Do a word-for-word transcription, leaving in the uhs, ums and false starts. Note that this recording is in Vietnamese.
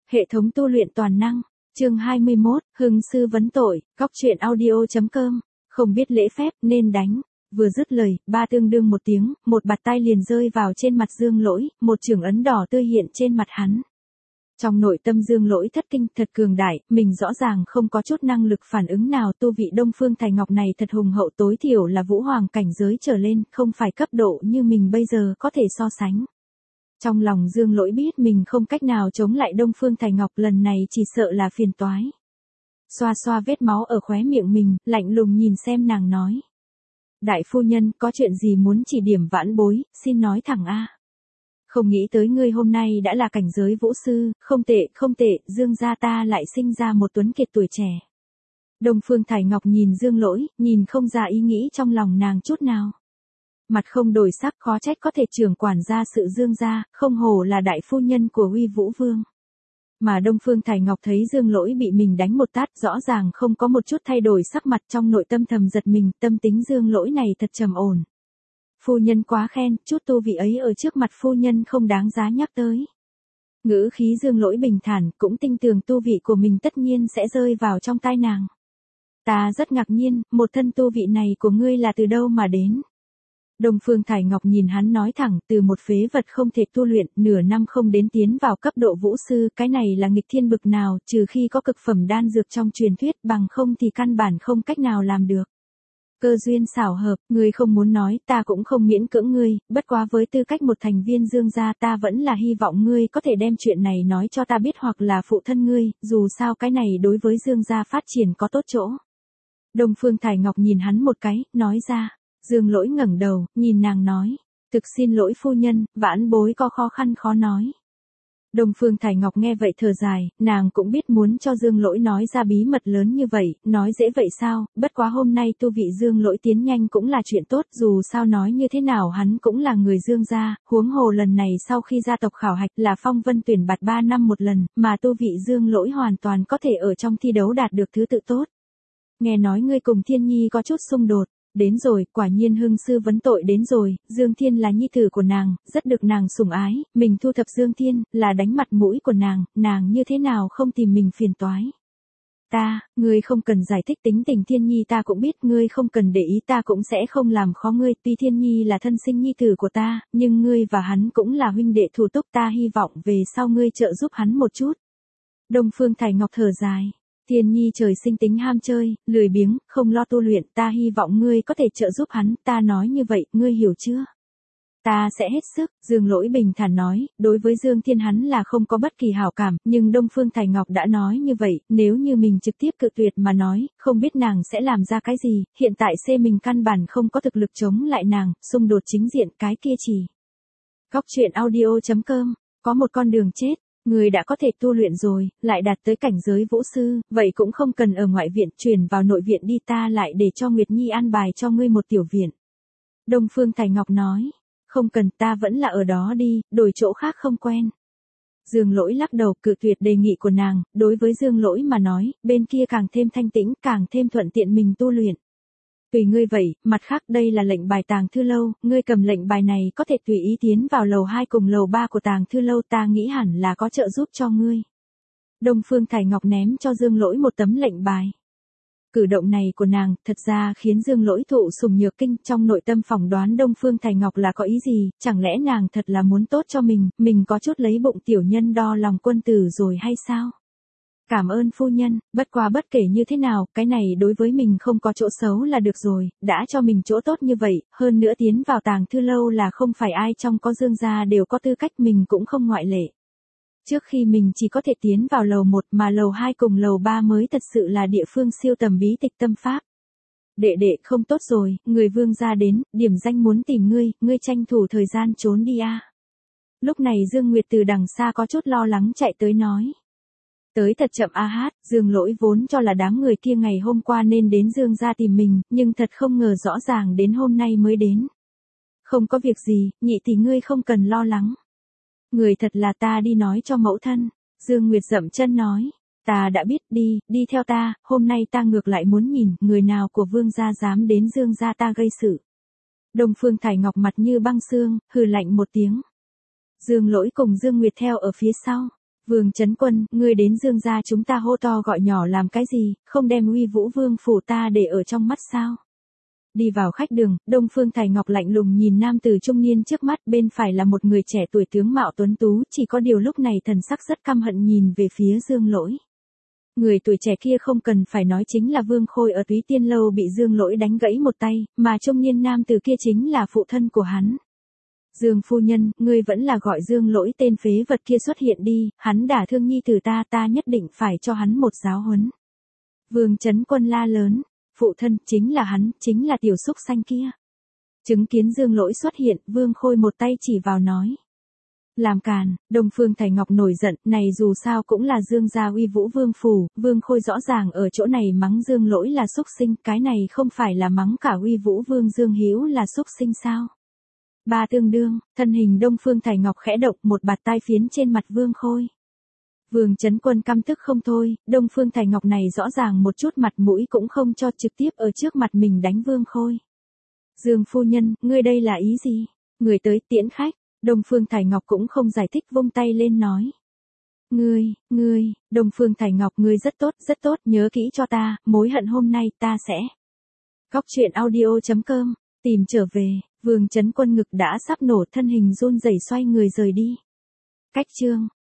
Hệ thống tu luyện toàn năng, chương hai mươi mốt, Hưng sư vấn tội, góc truyện audio.com, không biết lễ phép nên đánh. Vừa dứt lời, ba tương đương một tiếng, một bạt tay liền rơi vào trên mặt Dương Lỗi, một chưởng ấn đỏ tươi hiện trên mặt hắn. Trong nội tâm Dương Lỗi thất kinh, thật cường đại, mình rõ ràng không có chút năng lực phản ứng nào, tu vị Đông Phương Tài Ngọc này thật hùng hậu, tối thiểu là vũ hoàng cảnh giới trở lên, không phải cấp độ như mình bây giờ có thể so sánh. Trong lòng Dương Lỗi biết mình không cách nào chống lại Đông Phương Tài Ngọc, lần này chỉ sợ là phiền toái. Xoa xoa vết máu ở khóe miệng mình, lạnh lùng nhìn xem nàng nói. Đại phu nhân, có chuyện gì muốn chỉ điểm vãn bối, xin nói thẳng a. Không nghĩ tới ngươi hôm nay đã là cảnh giới vũ sư, không tệ, không tệ, Dương gia ta lại sinh ra một tuấn kiệt tuổi trẻ. Đông Phương Thải Ngọc nhìn Dương Lỗi, nhìn không ra ý nghĩ trong lòng nàng chút nào. Mặt không đổi sắc, khó trách có thể trưởng quản gia sự Dương gia, không hổ là đại phu nhân của Uy Vũ Vương. Mà Đông Phương Thải Ngọc thấy Dương Lỗi bị mình đánh một tát, rõ ràng không có một chút thay đổi sắc mặt, trong nội tâm thầm giật mình, tâm tính Dương Lỗi này thật trầm ổn. Phu nhân quá khen, chút tu vị ấy ở trước mặt phu nhân không đáng giá nhắc tới. Ngữ khí Dương Lỗi bình thản, cũng tin tưởng tu vị của mình tất nhiên sẽ rơi vào trong tai nàng. Ta rất ngạc nhiên, một thân tu vị này của ngươi là từ đâu mà đến? Đông Phương Thải Ngọc nhìn hắn nói thẳng, từ một phế vật không thể tu luyện, nửa năm không đến tiến vào cấp độ vũ sư, cái này là nghịch thiên bực nào, trừ khi có cực phẩm đan dược trong truyền thuyết, bằng không thì căn bản không cách nào làm được. Cơ duyên xảo hợp, ngươi không muốn nói, ta cũng không miễn cưỡng ngươi, bất quá với tư cách một thành viên Dương gia ta vẫn là hy vọng ngươi có thể đem chuyện này nói cho ta biết hoặc là phụ thân ngươi, dù sao cái này đối với Dương gia phát triển có tốt chỗ. Đông Phương Thải Ngọc nhìn hắn một cái, nói ra. Dương Lỗi ngẩng đầu, nhìn nàng nói, thực xin lỗi phu nhân, vãn bối có khó khăn khó nói. Đông Phương Thải Ngọc nghe vậy thở dài, nàng cũng biết muốn cho Dương Lỗi nói ra bí mật lớn như vậy, nói dễ vậy sao, bất quá hôm nay tu vị Dương Lỗi tiến nhanh cũng là chuyện tốt, dù sao nói như thế nào hắn cũng là người Dương gia, huống hồ lần này sau khi gia tộc khảo hạch là phong vân tuyển bạt ba năm một lần, mà tu vị Dương Lỗi hoàn toàn có thể ở trong thi đấu đạt được thứ tự tốt. Nghe nói ngươi cùng Thiên Nhi có chút xung đột. Đến rồi, quả nhiên Hưng sư vấn tội đến rồi, Dương Thiên là nhi tử của nàng, rất được nàng sủng ái, mình thu thập Dương Thiên, là đánh mặt mũi của nàng, nàng như thế nào không tìm mình phiền toái. Ta, ngươi không cần giải thích, tính tình Thiên Nhi ta cũng biết, ngươi không cần để ý, ta cũng sẽ không làm khó ngươi, tuy Thiên Nhi là thân sinh nhi tử của ta, nhưng ngươi và hắn cũng là huynh đệ thủ túc, ta hy vọng về sau ngươi trợ giúp hắn một chút. Đông Phương Thải Ngọc thở dài. Thiên Nhi trời sinh tính ham chơi, lười biếng, không lo tu luyện, ta hy vọng ngươi có thể trợ giúp hắn, ta nói như vậy, ngươi hiểu chưa? Ta sẽ hết sức, Dương Lỗi bình thản nói, đối với Dương Thiên hắn là không có bất kỳ hảo cảm, nhưng Đông Phương Thải Ngọc đã nói như vậy, nếu như mình trực tiếp cự tuyệt mà nói, không biết nàng sẽ làm ra cái gì, hiện tại C mình căn bản không có thực lực chống lại nàng, xung đột chính diện cái kia chỉ. Góc truyện audio.com, có một con đường chết. Người đã có thể tu luyện rồi, lại đạt tới cảnh giới vũ sư, vậy cũng không cần ở ngoại viện, chuyển vào nội viện đi, ta lại để cho Nguyệt Nhi an bài cho ngươi một tiểu viện. Đông Phương Thải Ngọc nói, không cần, ta vẫn là ở đó đi, đổi chỗ khác không quen. Dương Lỗi lắc đầu, cự tuyệt đề nghị của nàng, đối với Dương Lỗi mà nói, bên kia càng thêm thanh tĩnh, càng thêm thuận tiện mình tu luyện. Tùy ngươi vậy, mặt khác đây là lệnh bài Tàng Thư Lâu, ngươi cầm lệnh bài này có thể tùy ý tiến vào lầu hai cùng lầu ba của Tàng Thư Lâu, ta nghĩ hẳn là có trợ giúp cho ngươi. Đông Phương Thải Ngọc ném cho Dương Lỗi một tấm lệnh bài. Cử động này của nàng, thật ra khiến Dương Lỗi thụ sủng nhược kinh, trong nội tâm phỏng đoán Đông Phương Thải Ngọc là có ý gì, chẳng lẽ nàng thật là muốn tốt cho mình, mình có chút lấy bụng tiểu nhân đo lòng quân tử rồi hay sao? Cảm ơn phu nhân, bất quá bất kể như thế nào, cái này đối với mình không có chỗ xấu là được rồi, đã cho mình chỗ tốt như vậy, hơn nữa tiến vào Tàng Thư Lâu là không phải ai trong có Dương gia đều có tư cách, mình cũng không ngoại lệ. Trước khi mình chỉ có thể tiến vào lầu một mà lầu hai cùng lầu ba mới thật sự là địa phương siêu tầm bí tịch tâm pháp. Đệ đệ không tốt rồi, người Vương gia đến, điểm danh muốn tìm ngươi, ngươi tranh thủ thời gian trốn đi a. Lúc này Dương Nguyệt từ đằng xa có chút lo lắng chạy tới nói. Tới thật chậm a hát, Dương Lỗi vốn cho là đám người kia ngày hôm qua nên đến Dương gia tìm mình, nhưng thật không ngờ rõ ràng đến hôm nay mới đến. Không có việc gì, nhị tỷ ngươi không cần lo lắng. Người thật là ta đi nói cho mẫu thân, Dương Nguyệt dậm chân nói, ta đã biết, đi, đi theo ta, hôm nay ta ngược lại muốn nhìn, người nào của Vương gia dám đến Dương gia ta gây sự. Đông Phương Thải Ngọc mặt như băng xương, hừ lạnh một tiếng. Dương Lỗi cùng Dương Nguyệt theo ở phía sau. Vương Chấn Quân, ngươi đến Dương gia chúng ta hô to gọi nhỏ làm cái gì, không đem uy vũ vương phủ ta để ở trong mắt sao? Đi vào khách đường, Đông Phương Thái Ngọc lạnh lùng nhìn nam tử trung niên trước mắt, bên phải là một người trẻ tuổi tướng mạo tuấn tú, chỉ có điều lúc này thần sắc rất căm hận nhìn về phía Dương Lỗi. Người tuổi trẻ kia không cần phải nói chính là Vương Khôi ở Túy Tiên Lâu bị Dương Lỗi đánh gãy một tay, mà trung niên nam tử kia chính là phụ thân của hắn. Dương phu nhân, ngươi vẫn là gọi Dương Lỗi tên phế vật kia xuất hiện đi, hắn đả thương nhi tử ta, ta nhất định phải cho hắn một giáo huấn. Vương Chấn Quân la lớn, phụ thân, chính là hắn, chính là tiểu súc xanh kia. Chứng kiến Dương Lỗi xuất hiện, Vương Khôi một tay chỉ vào nói. Làm càn, Đông Phương Thái Ngọc nổi giận, này dù sao cũng là Dương gia uy vũ vương phủ, Vương Khôi rõ ràng ở chỗ này mắng Dương Lỗi là súc sinh, cái này không phải là mắng cả uy vũ vương Dương Hữu là súc sinh sao? Ba tương đương, thân hình Đông Phương Thái Ngọc khẽ động, một bạt tai phiến trên mặt Vương Khôi. Vương Chấn Quân căm tức không thôi, Đông Phương Thái Ngọc này rõ ràng một chút mặt mũi cũng không cho, trực tiếp ở trước mặt mình đánh Vương Khôi. Dương phu nhân, ngươi đây là ý gì? Người tới tiễn khách, Đông Phương Thái Ngọc cũng không giải thích, vung tay lên nói. Ngươi, ngươi, Đông Phương Thái Ngọc ngươi rất tốt, rất tốt, nhớ kỹ cho ta, mối hận hôm nay ta sẽ. Góc truyện audio chấm com, tìm trở về, Vương Chấn Quân ngực đã sắp nổ, thân hình run rẩy xoay người rời đi. Cách chương